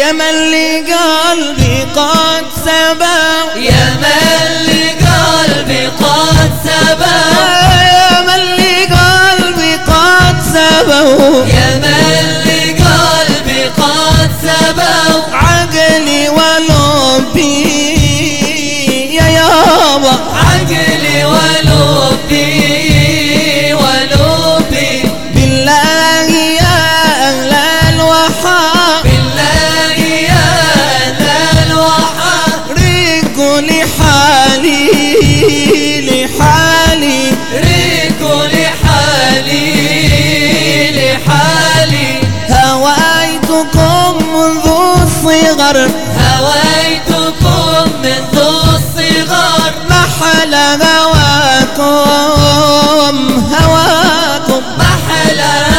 يا من لقلبي قد سبى، يا من لقلبي قد سبى، يا من لقلبي قد سبى، يا من لقلبي قد سبى، عقلي ولبي يا يابا، عقلي ولبي بالله يا أهل الوحى، بالله يا أهل الوحى، ريقوا لحالي ريقوا لحالي هويتكم منذ الصغر، هويتكم منذ الصغر، محل هواكم محل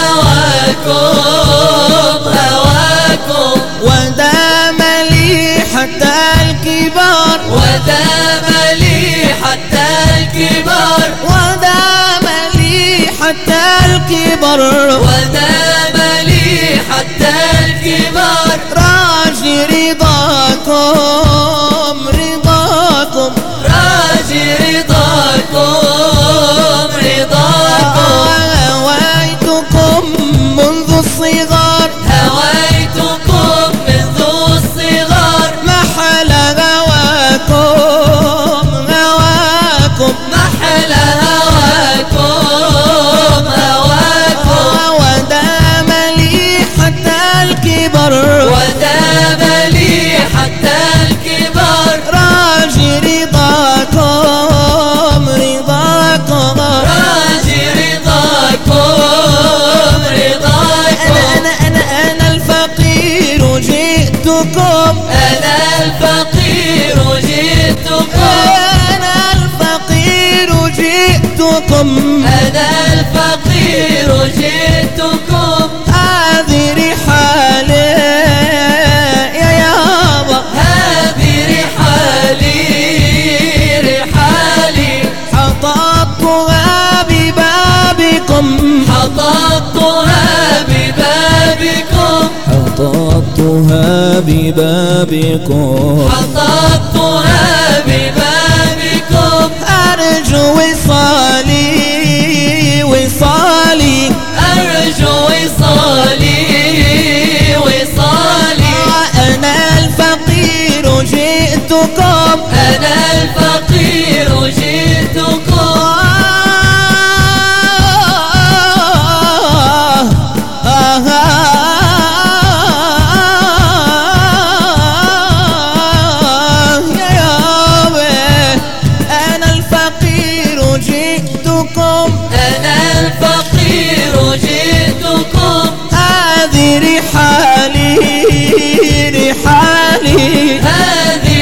هواكم ودام لي حتى الكبار، ودام لي حتى الكبر، ودام لي حتى الكبر، ودام لي حتى الكبر، راجي رضاكم راجي رضاكم هويتكم منذ الصغر، هويتكم منذ الصغر، محل هواكم محل هواكم ودام لي حتى الكبر، ودام لي حتى الكبر، راجي رضاكم راجي رضاكم أنا الفقير جئتكم، أنا الفقير جئتكم، أنا الفقير جئتكم، أنا الفقير جئتكم، هذه رحالي يا يابا، هذه رحالي حطبتها ببابكم، حطبتها ببابكم، حطبتها ببابكم، حطبتها ببابكم، أرجو وصالي أرجو وصالي أنا الفقير جئتكم، أنا الفقير جئتكم، يا يابا أنا الفقير جئتكم، أنا الفقير جئتكم، هذه رحالي هذه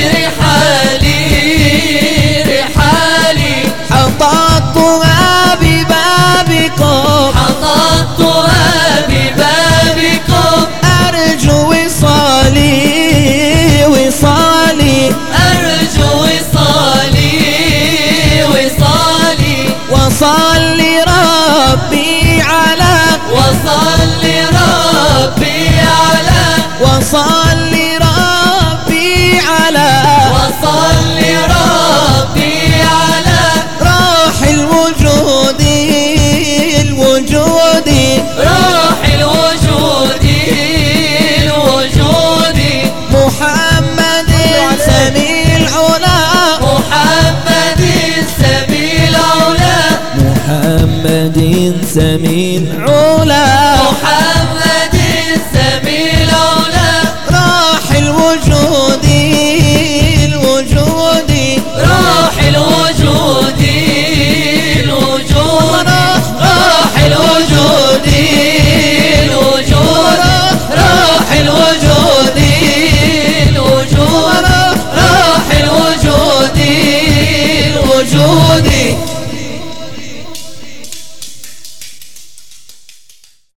رحالي حطبتها ببابكم، حطبتها ببابكم، أرجو وصالي أرجو وصالي وصلي ربي على وصلي ربي على وصلي ربي على وصلي ربي على روح الوجود روح الوجود محمد سمي العلا، محمد سمي العلا، محمد سمي العلا،